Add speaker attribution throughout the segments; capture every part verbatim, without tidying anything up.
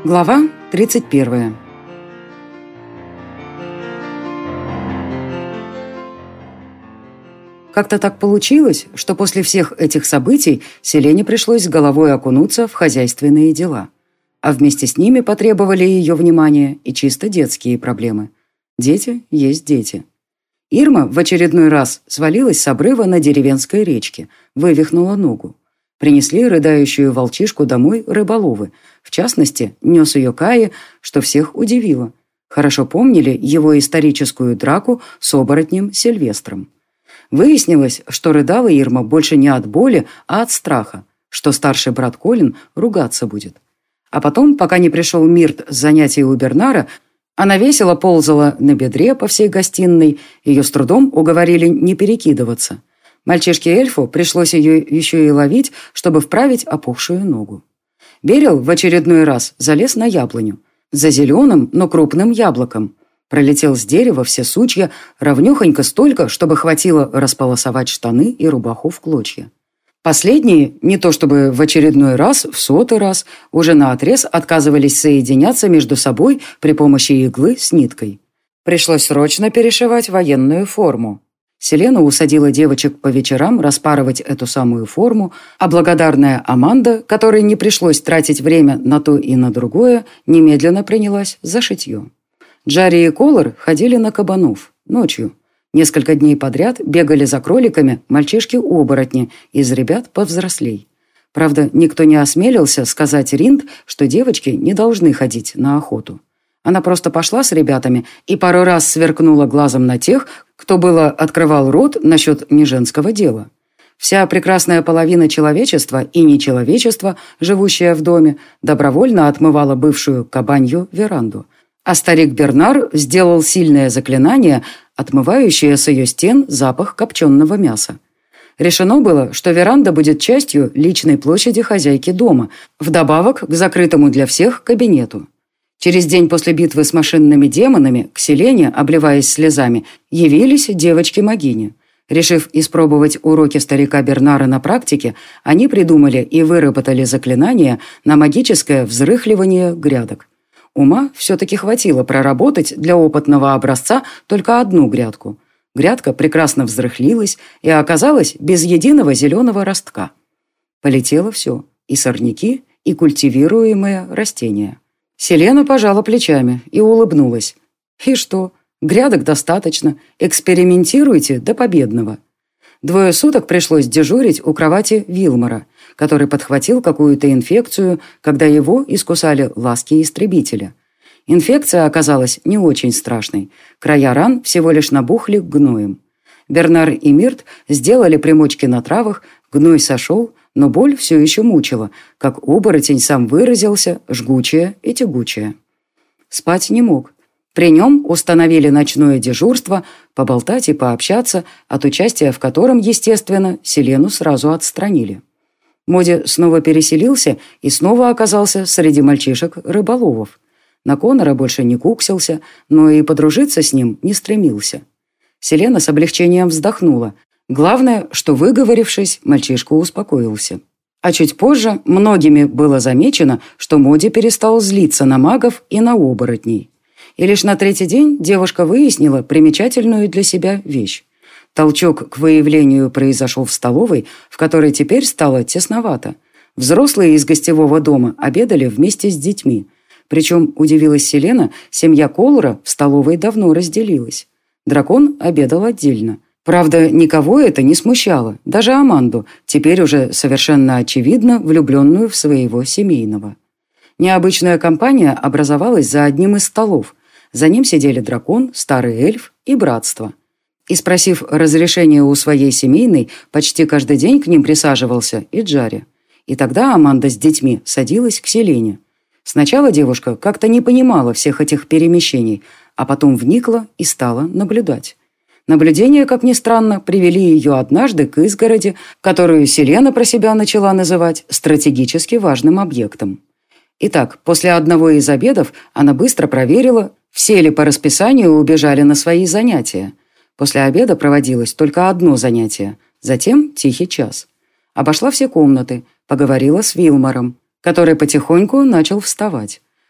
Speaker 1: Глава тридцать первая. Как-то так получилось, что после всех этих событий Селене пришлось с головой окунуться в хозяйственные дела. А вместе с ними потребовали ее внимания и чисто детские проблемы. Дети есть дети. Ирма в очередной раз свалилась с обрыва на деревенской речке, вывихнула ногу. Принесли рыдающую волчишку домой рыболовы. В частности, нес ее Кае, что всех удивило. Хорошо помнили его историческую драку с оборотнем Сильвестром. Выяснилось, что рыдала Ирма больше не от боли, а от страха, что старший брат Колин ругаться будет. А потом, пока не пришел Мирт с занятий у Бернара, она весело ползала на бедре по всей гостиной, ее с трудом уговорили не перекидываться. Мальчишке-эльфу пришлось ее еще и ловить, чтобы вправить опухшую ногу. Берил в очередной раз залез на яблоню. За зеленым, но крупным яблоком. Пролетел с дерева все сучья, ровнёхонько столько, чтобы хватило располосовать штаны и рубаху в клочья. Последние, не то чтобы в очередной раз, в сотый раз, уже наотрез отказывались соединяться между собой при помощи иглы с ниткой. Пришлось срочно перешивать военную форму. Селена усадила девочек по вечерам распарывать эту самую форму, а благодарная Аманда, которой не пришлось тратить время на то и на другое, немедленно принялась за шитье. Джарри и Колор ходили на кабанов ночью. Несколько дней подряд бегали за кроликами мальчишки-оборотни из ребят повзрослей. Правда, никто не осмелился сказать Ринд, что девочки не должны ходить на охоту. Она просто пошла с ребятами и пару раз сверкнула глазом на тех, кто было открывал рот насчет неженского дела. Вся прекрасная половина человечества и нечеловечества, живущая в доме, добровольно отмывала бывшую кабанью веранду. А старик Бернар сделал сильное заклинание, отмывающее с ее стен запах копченого мяса. Решено было, что веранда будет частью личной площади хозяйки дома, вдобавок к закрытому для всех кабинету. Через день после битвы с машинными демонами к Селене, обливаясь слезами, явились девочки-могини. Решив испробовать уроки старика Бернара на практике, они придумали и выработали заклинание на магическое взрыхливание грядок. Ума все-таки хватило проработать для опытного образца только одну грядку. Грядка прекрасно взрыхлилась и оказалась без единого зеленого ростка. Полетело все – и сорняки, и культивируемые растения. Селена пожала плечами и улыбнулась. И что? Грядок достаточно. Экспериментируйте до победного. Двое суток пришлось дежурить у кровати Вилмора, который подхватил какую-то инфекцию, когда его искусали ласки истребителя. Инфекция оказалась не очень страшной. Края ран всего лишь набухли гноем. Бернар и Мирт сделали примочки на травах, гной сошел, но боль все еще мучила, как оборотень сам выразился, жгучая и тягучая. Спать не мог. При нем установили ночное дежурство, поболтать и пообщаться, от участия в котором, естественно, Селену сразу отстранили. Моди снова переселился и снова оказался среди мальчишек-рыболовов. На Конора больше не куксился, но и подружиться с ним не стремился. Селена с облегчением вздохнула. Главное, что, выговорившись, мальчишка успокоился. А чуть позже многими было замечено, что Моди перестал злиться на магов и на оборотней. И лишь на третий день девушка выяснила примечательную для себя вещь. Толчок к выявлению произошел в столовой, в которой теперь стало тесновато. Взрослые из гостевого дома обедали вместе с детьми. Причем, удивилась Селена, семья Колора в столовой давно разделилась. Дракон обедал отдельно. Правда, никого это не смущало, даже Аманду, теперь уже совершенно очевидно влюбленную в своего семейного. Необычная компания образовалась за одним из столов. За ним сидели дракон, старый эльф и братство. И, спросив разрешения у своей семейной, почти каждый день к ним присаживался и Джарри. И тогда Аманда с детьми садилась к Селене. Сначала девушка как-то не понимала всех этих перемещений, а потом вникла и стала наблюдать. Наблюдения, как ни странно, привели ее однажды к изгороди, которую Селена про себя начала называть стратегически важным объектом. Итак, после одного из обедов она быстро проверила, все ли по расписанию убежали на свои занятия. После обеда проводилось только одно занятие, затем тихий час. Обошла все комнаты, поговорила с Вилмором, который потихоньку начал вставать.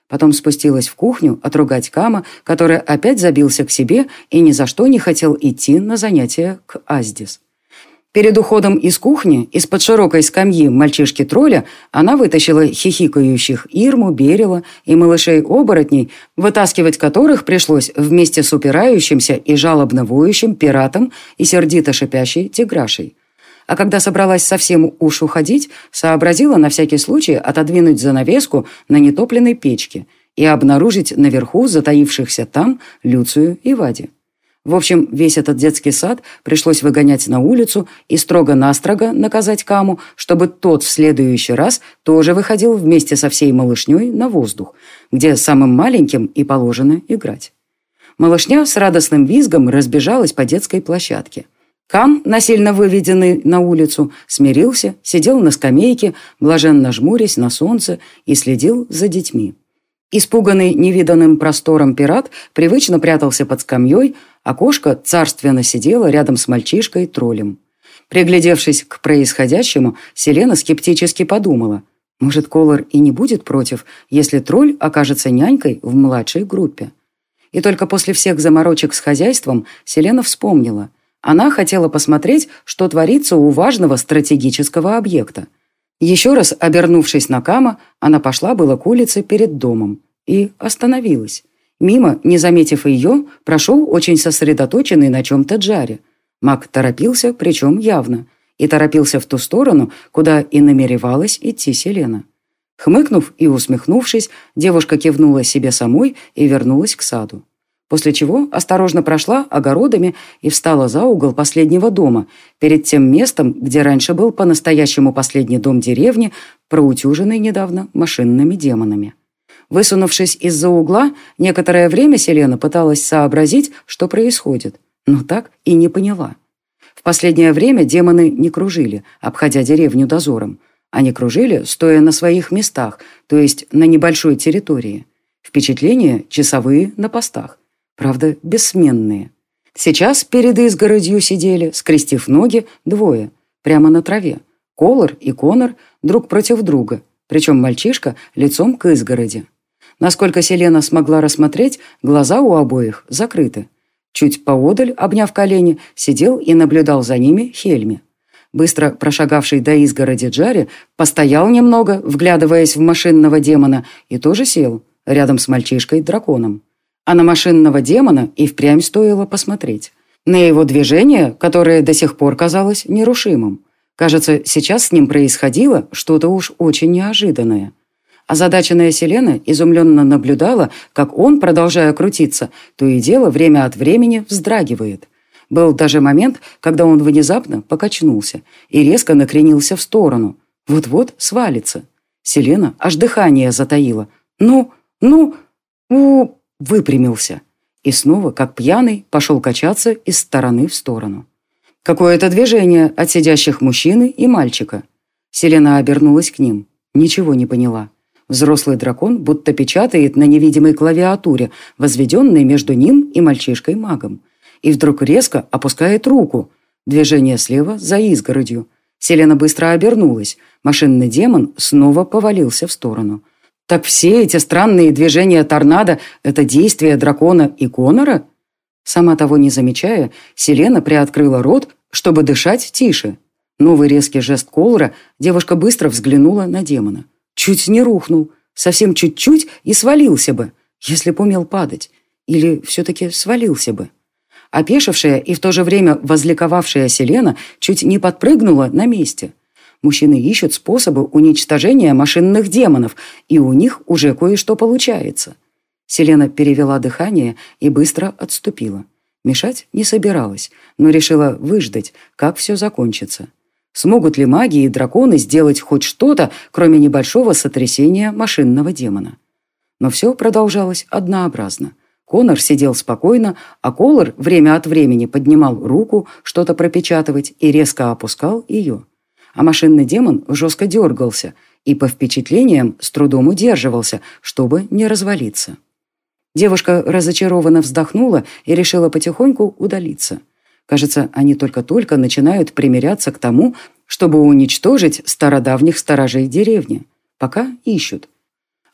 Speaker 1: Потом спустилась в кухню отругать Кама, который опять забился к себе и ни за что не хотел идти на занятия к Аздис. Перед уходом из кухни, из-под широкой скамьи мальчишки-тролля, она вытащила хихикающих Ирму, Берила и малышей-оборотней, вытаскивать которых пришлось вместе с упирающимся и жалобно воющим пиратом и сердито шипящей тиграшей. А когда собралась совсем уж уходить, сообразила на всякий случай отодвинуть занавеску на нетопленной печке и обнаружить наверху затаившихся там Люцию и Вади. В общем, весь этот детский сад пришлось выгонять на улицу и строго-настрого наказать Каму, чтобы тот в следующий раз тоже выходил вместе со всей малышней на воздух, где самым маленьким и положено играть. Малышня с радостным визгом разбежалась по детской площадке. Кам, насильно выведенный на улицу, смирился, сидел на скамейке, блаженно жмурясь на солнце и следил за детьми. Испуганный невиданным простором пират привычно прятался под скамьей, а кошка царственно сидела рядом с мальчишкой-троллем. Приглядевшись к происходящему, Селена скептически подумала, может, Колор и не будет против, если тролль окажется нянькой в младшей группе. И только после всех заморочек с хозяйством Селена вспомнила. Она хотела посмотреть, что творится у важного стратегического объекта. Еще раз обернувшись на Кама, она пошла было к улице перед домом и остановилась. Мимо, не заметив ее, прошел очень сосредоточенный на чем-то Джаре. Маг торопился, причем явно, и торопился в ту сторону, куда и намеревалась идти Селена. Хмыкнув и усмехнувшись, девушка кивнула себе самой и вернулась к саду. После чего осторожно прошла огородами и встала за угол последнего дома, перед тем местом, где раньше был по-настоящему последний дом деревни, проутюженный недавно машинными демонами. Высунувшись из-за угла, некоторое время Селена пыталась сообразить, что происходит, но так и не поняла. В последнее время демоны не кружили, обходя деревню дозором. Они кружили, стоя на своих местах, то есть на небольшой территории. Впечатления часовые на постах. Правда, бессменные. Сейчас перед изгородью сидели, скрестив ноги, двое, прямо на траве. Колор и Конор друг против друга, причем мальчишка лицом к изгороди. Насколько Селена смогла рассмотреть, глаза у обоих закрыты. Чуть поодаль, обняв колени, сидел и наблюдал за ними Хельми. Быстро прошагавший до изгороди Джари постоял немного, вглядываясь в машинного демона, и тоже сел, рядом с мальчишкой-драконом. А на машинного демона и впрямь стоило посмотреть. На его движение, которое до сих пор казалось нерушимым. Кажется, сейчас с ним происходило что-то уж очень неожиданное. Озадаченная Селена изумленно наблюдала, как он, продолжая крутиться, то и дело время от времени вздрагивает. Был даже момент, когда он внезапно покачнулся и резко накренился в сторону. Вот-вот свалится. Селена аж дыхание затаила. «Ну, ну, у...» выпрямился и снова, как пьяный, пошел качаться из стороны в сторону. Какое-то движение от сидящих мужчины и мальчика. Селена обернулась к ним. Ничего не поняла. Взрослый дракон будто печатает на невидимой клавиатуре, возведенной между ним и мальчишкой-магом. И вдруг резко опускает руку. Движение слева за изгородью. Селена быстро обернулась. Машинный демон снова повалился в сторону. Так все эти странные движения торнадо – это действия дракона и Конора? Сама того не замечая, Селена приоткрыла рот, чтобы дышать тише. Новый резкий жест Колора, девушка быстро взглянула на демона. Чуть не рухнул, совсем чуть-чуть и свалился бы, если б умел падать. Или все-таки свалился бы. Опешившая и в то же время возликовавшая Селена чуть не подпрыгнула на месте. Мужчины ищут способы уничтожения машинных демонов, и у них уже кое-что получается. Селена перевела дыхание и быстро отступила. Мешать не собиралась, но решила выждать, как все закончится. Смогут ли маги и драконы сделать хоть что-то, кроме небольшого сотрясения машинного демона? Но все продолжалось однообразно. Конор сидел спокойно, а Колор время от времени поднимал руку, что-то пропечатывать, и резко опускал ее. А машинный демон жестко дергался и, по впечатлениям, с трудом удерживался, чтобы не развалиться. Девушка разочарованно вздохнула и решила потихоньку удалиться. Кажется, они только-только начинают примиряться к тому, чтобы уничтожить стародавних сторожей деревни. Пока ищут.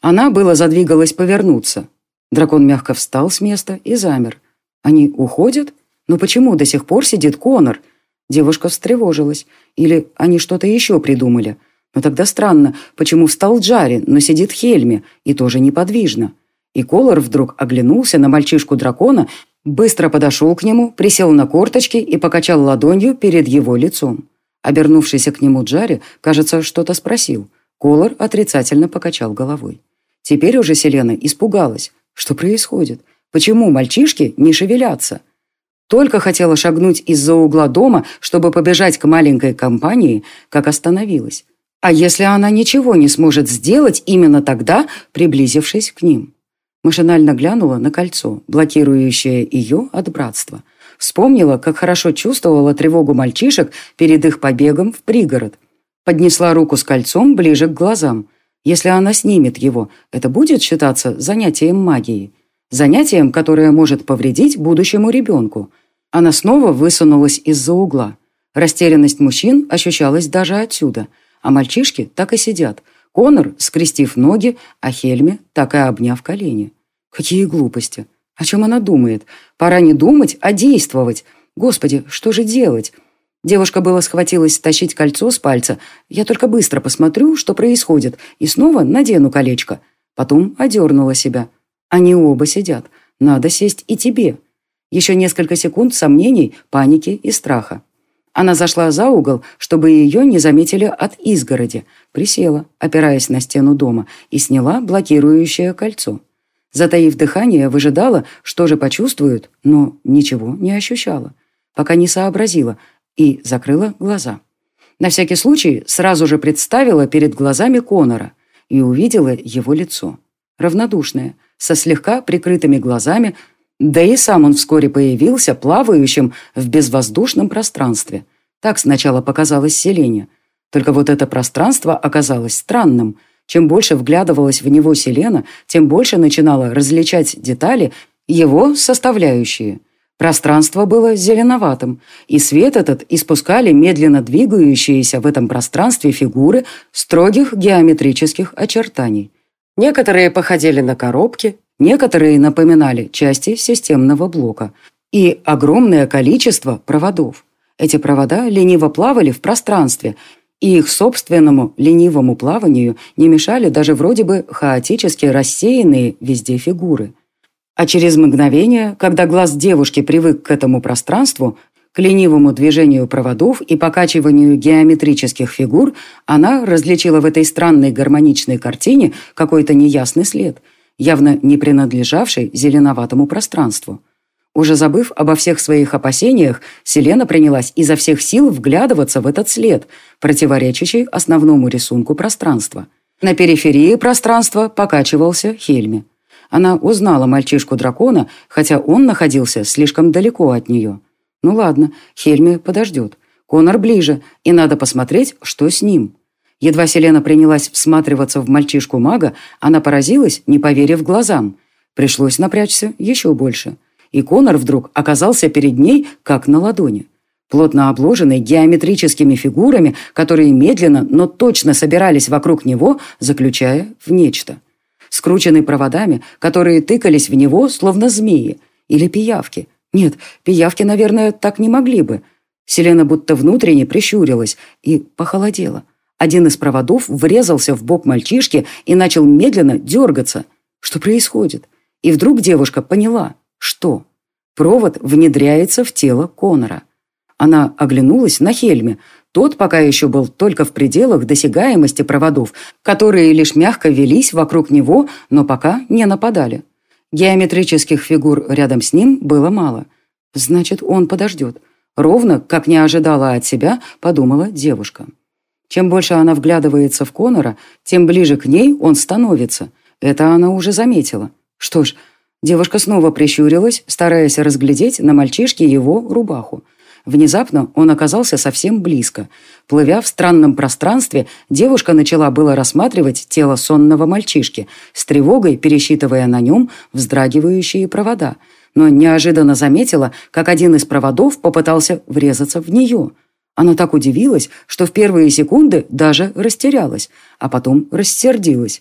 Speaker 1: Она было задвигалась повернуться. Дракон мягко встал с места и замер. Они уходят? Но почему до сих пор сидит Конор? Девушка встревожилась. Или они что-то еще придумали? Но тогда странно, почему встал Джарри, но сидит Хельми, и тоже неподвижно. И Колор вдруг оглянулся на мальчишку-дракона, быстро подошел к нему, присел на корточки и покачал ладонью перед его лицом. Обернувшийся к нему Джарри, кажется, что-то спросил. Колор отрицательно покачал головой. Теперь уже Селена испугалась. Что происходит? Почему мальчишки не шевелятся? Только хотела шагнуть из-за угла дома, чтобы побежать к маленькой компании, как остановилась. А если она ничего не сможет сделать именно тогда, приблизившись к ним? Машинально глянула на кольцо, блокирующее ее от братства. Вспомнила, как хорошо чувствовала тревогу мальчишек перед их побегом в пригород. Поднесла руку с кольцом ближе к глазам. Если она снимет его, это будет считаться занятием магией. Занятием, которое может повредить будущему ребенку. Она снова высунулась из-за угла. Растерянность мужчин ощущалась даже отсюда. А мальчишки так и сидят. Конор, скрестив ноги, а Хельми, так и обняв колени. Какие глупости. О чем она думает? Пора не думать, а действовать. Господи, что же делать? Девушка было схватилась стащить кольцо с пальца. Я только быстро посмотрю, что происходит, и снова надену колечко. Потом одернула себя. Они оба сидят. Надо сесть и тебе. Еще несколько секунд сомнений, паники и страха. Она зашла за угол, чтобы ее не заметили от изгороди. Присела, опираясь на стену дома, и сняла блокирующее кольцо. Затаив дыхание, выжидала, что же почувствуют, но ничего не ощущала. Пока не сообразила и закрыла глаза. На всякий случай сразу же представила перед глазами Конора и увидела его лицо. Равнодушное, со слегка прикрытыми глазами, да и сам он вскоре появился плавающим в безвоздушном пространстве. Так сначала показалось Селене. Только вот это пространство оказалось странным. Чем больше вглядывалась в него Селена, тем больше начинала различать детали, его составляющие. Пространство было зеленоватым, и свет этот испускали медленно двигающиеся в этом пространстве фигуры строгих геометрических очертаний. Некоторые походили на коробки, некоторые напоминали части системного блока. И огромное количество проводов. Эти провода лениво плавали в пространстве, и их собственному ленивому плаванию не мешали даже вроде бы хаотически рассеянные везде фигуры. А через мгновение, когда глаз девушки привык к этому пространству, к ленивому движению проводов и покачиванию геометрических фигур, она различила в этой странной гармоничной картине какой-то неясный след, явно не принадлежавший зеленоватому пространству. Уже забыв обо всех своих опасениях, Селена принялась изо всех сил вглядываться в этот след, противоречащий основному рисунку пространства. На периферии пространства покачивался Хельми. Она узнала мальчишку-дракона, хотя он находился слишком далеко от нее. Ну ладно, Хельми подождет. Конор ближе, и надо посмотреть, что с ним. Едва Селена принялась всматриваться в мальчишку-мага, она поразилась, не поверив глазам. Пришлось напрячься еще больше. И Конор вдруг оказался перед ней, как на ладони. Плотно обложенный геометрическими фигурами, которые медленно, но точно собирались вокруг него, заключая в нечто. Скрученный проводами, которые тыкались в него, словно змеи. Или пиявки. Нет, пиявки, наверное, так не могли бы. Селена будто внутренне прищурилась и похолодела. Один из проводов врезался в бок мальчишки и начал медленно дергаться. Что происходит? И вдруг девушка поняла, что провод внедряется в тело Конора. Она оглянулась на Хельме. Тот пока еще был только в пределах досягаемости проводов, которые лишь мягко велись вокруг него, но пока не нападали. Геометрических фигур рядом с ним было мало. Значит, он подождет. Ровно, как не ожидала от себя, подумала девушка. Чем больше она вглядывается в Конора, тем ближе к ней он становится. Это она уже заметила. Что ж, девушка снова прищурилась, стараясь разглядеть на мальчишке его рубаху. Внезапно он оказался совсем близко. Плывя в странном пространстве, девушка начала было рассматривать тело сонного мальчишки, с тревогой пересчитывая на нем вздрагивающие провода, но неожиданно заметила, как один из проводов попытался врезаться в нее. Она так удивилась, что в первые секунды даже растерялась, а потом рассердилась.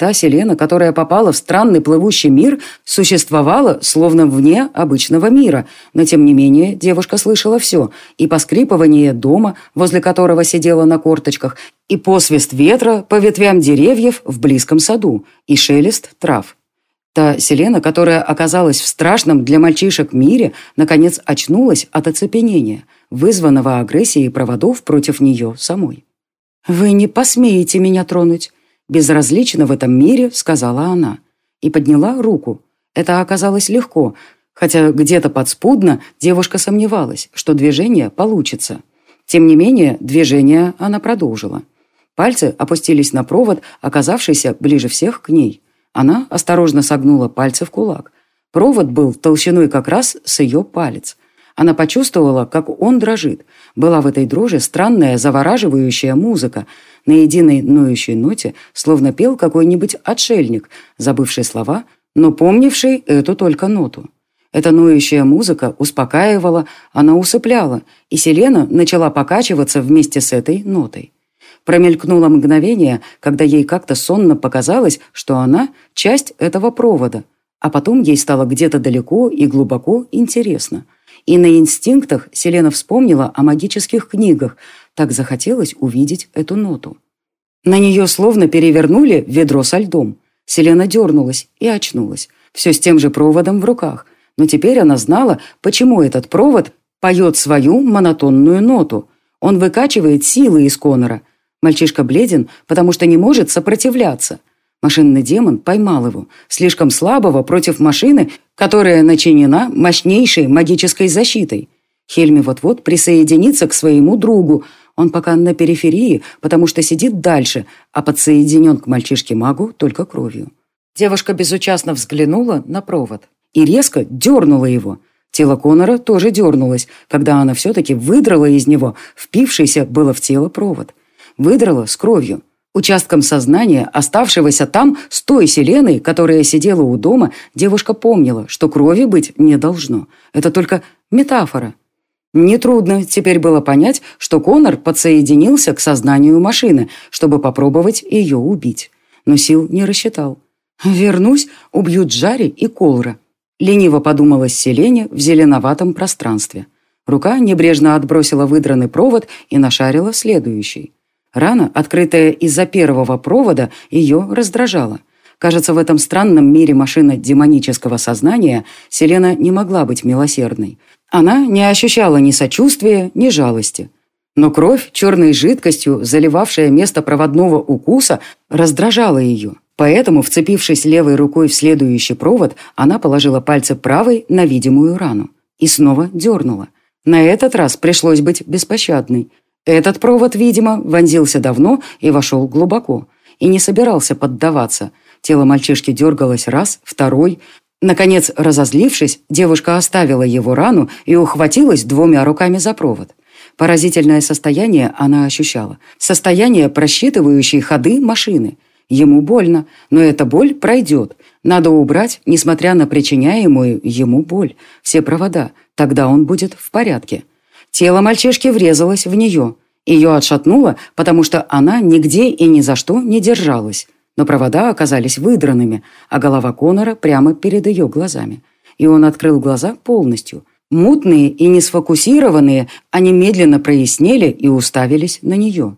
Speaker 1: Та Селена, которая попала в странный плывущий мир, существовала словно вне обычного мира, но тем не менее девушка слышала все, и поскрипывание дома, возле которого сидела на корточках, и посвист ветра по ветвям деревьев в близком саду, и шелест трав. Та Селена, которая оказалась в страшном для мальчишек мире, наконец очнулась от оцепенения, вызванного агрессией проводов против нее самой. «Вы не посмеете меня тронуть», — безразлично в этом мире сказала она, и подняла руку. Это оказалось легко, хотя где-то подспудно девушка сомневалась, что движение получится. Тем не менее, движение она продолжила. Пальцы опустились на провод, оказавшийся ближе всех к ней. Она осторожно согнула пальцы в кулак. Провод был толщиной как раз с ее палец. Она почувствовала, как он дрожит. Была в этой дрожи странная завораживающая музыка. На единой ноющей ноте словно пел какой-нибудь отшельник, забывший слова, но помнивший эту только ноту. Эта ноющая музыка успокаивала, она усыпляла, и Селена начала покачиваться вместе с этой нотой. Промелькнуло мгновение, когда ей как-то сонно показалось, что она – часть этого провода, а потом ей стало где-то далеко и глубоко интересно. И на инстинктах Селена вспомнила о магических книгах, так захотелось увидеть эту ноту. На нее словно перевернули ведро со льдом. Селена дернулась и очнулась, все с тем же проводом в руках, но теперь она знала, почему этот провод поет свою монотонную ноту. Он выкачивает силы из Конора. Мальчишка бледен, потому что не может сопротивляться. Машинный демон поймал его, слишком слабого против машины, которая начинена мощнейшей магической защитой. Хельми вот-вот присоединится к своему другу. Он пока на периферии, потому что сидит дальше, а подсоединен к мальчишке-магу только кровью. Девушка безучастно взглянула на провод и резко дернула его. Тело Конора тоже дернулось, когда она все-таки выдрала из него впившийся было в тело провод. Выдрала с кровью. Участком сознания, оставшегося там, с той Селеной, которая сидела у дома, девушка помнила, что крови быть не должно. Это только метафора. Нетрудно теперь было понять, что Конор подсоединился к сознанию машины, чтобы попробовать ее убить. Но сил не рассчитал. «Вернусь, убью Джари и Колра», — лениво подумалась Селене в зеленоватом пространстве. Рука небрежно отбросила выдранный провод и нашарила следующий. Рана, открытая из-за первого провода, ее раздражала. Кажется, в этом странном мире машины демонического сознания Селена не могла быть милосердной. Она не ощущала ни сочувствия, ни жалости. Но кровь, черной жидкостью, заливавшая место проводного укуса, раздражала ее. Поэтому, вцепившись левой рукой в следующий провод, она положила пальцы правой на видимую рану. И снова дернула. На этот раз пришлось быть беспощадной. Этот провод, видимо, вонзился давно и вошел глубоко. И не собирался поддаваться. Тело мальчишки дергалось раз, второй. Наконец, разозлившись, девушка оставила его рану и ухватилась двумя руками за провод. Поразительное состояние она ощущала. Состояние, просчитывающей ходы машины. Ему больно, но эта боль пройдет. Надо убрать, несмотря на причиняемую ему боль, все провода. Тогда он будет в порядке. Тело мальчишки врезалось в нее. Ее отшатнуло, потому что она нигде и ни за что не держалась. Но провода оказались выдранными, а голова Конора прямо перед ее глазами. И он открыл глаза полностью. Мутные и не сфокусированные, они медленно прояснели и уставились на нее.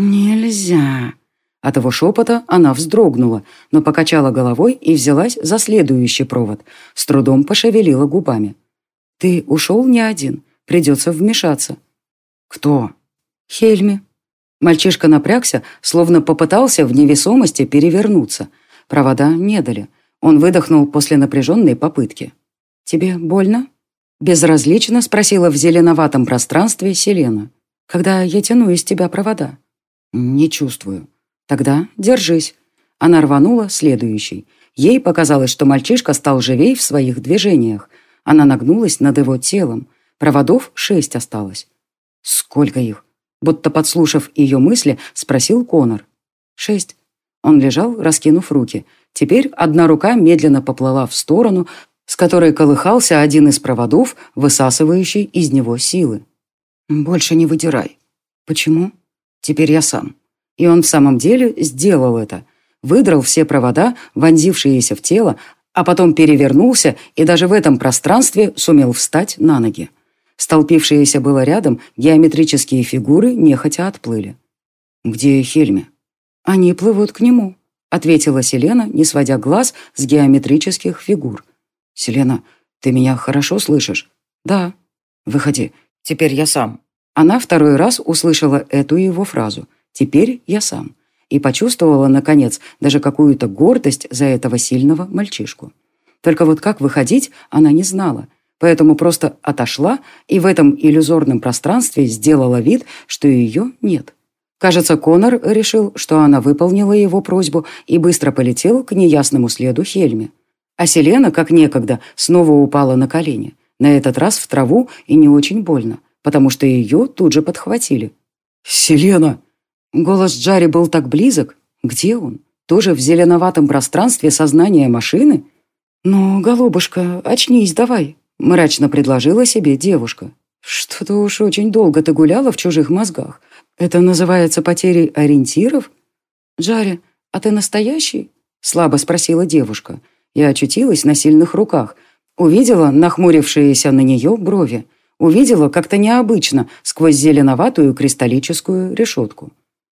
Speaker 1: «Нельзя». От его шепота она вздрогнула, но покачала головой и взялась за следующий провод. С трудом пошевелила губами. «Ты ушел не один. Придется вмешаться». «Кто?» «Хельми». Мальчишка напрягся, словно попытался в невесомости перевернуться. Провода не дали. Он выдохнул после напряженной попытки. «Тебе больно?» Безразлично спросила в зеленоватом пространстве Селена. «Когда я тяну из тебя провода?» «Не чувствую». «Тогда держись». Она рванула следующий. Ей показалось, что мальчишка стал живей в своих движениях. Она нагнулась над его телом. Проводов шесть осталось. «Сколько их?» Будто подслушав ее мысли, спросил Конор. «Шесть». Он лежал, раскинув руки. Теперь одна рука медленно поплыла в сторону, с которой колыхался один из проводов, высасывающий из него силы. «Больше не выдирай». «Почему?» «Теперь я сам». И он в самом деле сделал это. выдрал все провода, вонзившиеся в тело, а потом перевернулся и даже в этом пространстве сумел встать на ноги. Столпившиеся было рядом геометрические фигуры нехотя отплыли. «Где Хельми?» «Они плывут к нему», — ответила Селена, не сводя глаз с геометрических фигур. «Селена, ты меня хорошо слышишь?» «Да». «Выходи. Теперь я сам». Она второй раз услышала эту его фразу. «Теперь я сам». И почувствовала, наконец, даже какую-то гордость за этого сильного мальчишку. Только вот как выходить, она не знала. Поэтому просто отошла и в этом иллюзорном пространстве сделала вид, что ее нет. Кажется, Конор решил, что она выполнила его просьбу и быстро полетел к неясному следу Хельми. А Селена, как некогда, снова упала на колени. На этот раз в траву и не очень больно, потому что ее тут же подхватили. «Селена!» Голос Джарри был так близок. Где он? Тоже в зеленоватом пространстве сознания машины? «Ну, голубушка, очнись давай», — мрачно предложила себе девушка. «Что-то уж очень долго ты гуляла в чужих мозгах. Это называется потерей ориентиров?» «Джарри, а ты настоящий?» — слабо спросила девушка. И очутилась на сильных руках. Увидела нахмурившиеся на нее брови. Увидела как-то необычно сквозь зеленоватую кристаллическую решетку.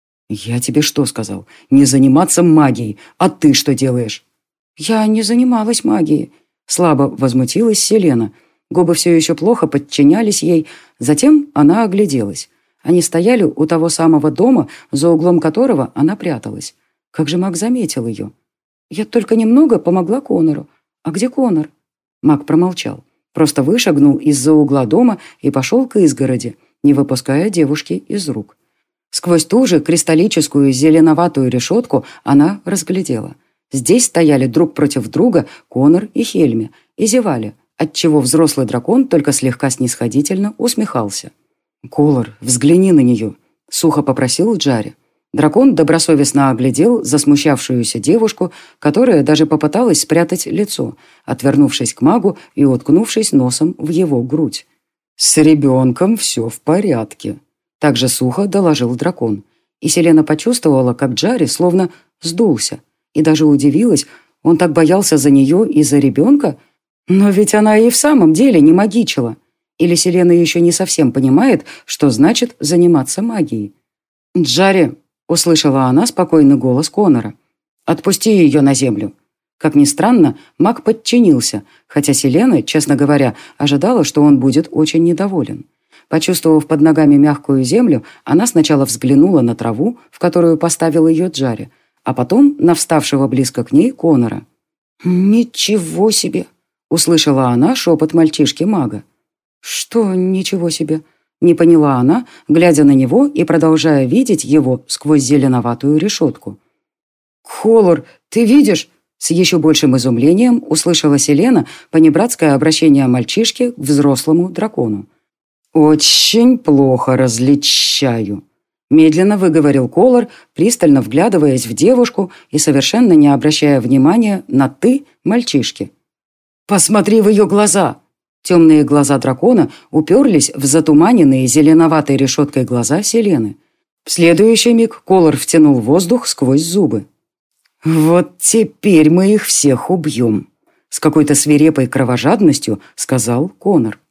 Speaker 1: «Я тебе что сказал? Не заниматься магией. А ты что делаешь?» «Я не занималась магией», — слабо возмутилась Селена. Губы все еще плохо подчинялись ей. Затем она огляделась. Они стояли у того самого дома, за углом которого она пряталась. Как же маг заметил ее? «Я только немного помогла Конору. А где Конор?» Маг промолчал. Просто вышагнул из-за угла дома и пошел к изгороди, не выпуская девушки из рук. Сквозь ту же кристаллическую зеленоватую решетку она разглядела. Здесь стояли друг против друга Конор и Хельми и зевали, отчего взрослый дракон только слегка снисходительно усмехался. «Колор, взгляни на нее», — сухо попросил Джарри. Дракон добросовестно оглядел засмущавшуюся девушку, которая даже попыталась спрятать лицо, отвернувшись к магу и уткнувшись носом в его грудь. «С ребенком все в порядке», — также сухо доложил дракон. И Селена почувствовала, как Джарри словно сдулся, и даже удивилась, он так боялся за нее и за ребенка. Но ведь она и в самом деле не магичила. Или Селена еще не совсем понимает, что значит заниматься магией. «Джарри», — услышала она спокойный голос Конора, — «отпусти ее на землю». Как ни странно, маг подчинился, хотя Селена, честно говоря, ожидала, что он будет очень недоволен. Почувствовав под ногами мягкую землю, она сначала взглянула на траву, в которую поставил ее Джарри, а потом на вставшего близко к ней Конора. «Ничего себе!» — услышала она шепот мальчишки-мага. «Что ничего себе?» — не поняла она, глядя на него и продолжая видеть его сквозь зеленоватую решетку. «Колор, ты видишь?» — с еще большим изумлением услышала Селена понебратское обращение мальчишки к взрослому дракону. «Очень плохо различаю», — медленно выговорил Колор, пристально вглядываясь в девушку и совершенно не обращая внимания на «ты» мальчишки. «Посмотри в ее глаза!» Темные глаза дракона уперлись в затуманенные зеленоватой решеткой глаза Селены. В следующий миг Колор втянул воздух сквозь зубы. «Вот теперь мы их всех убьем», — с какой-то свирепой кровожадностью сказал Конор.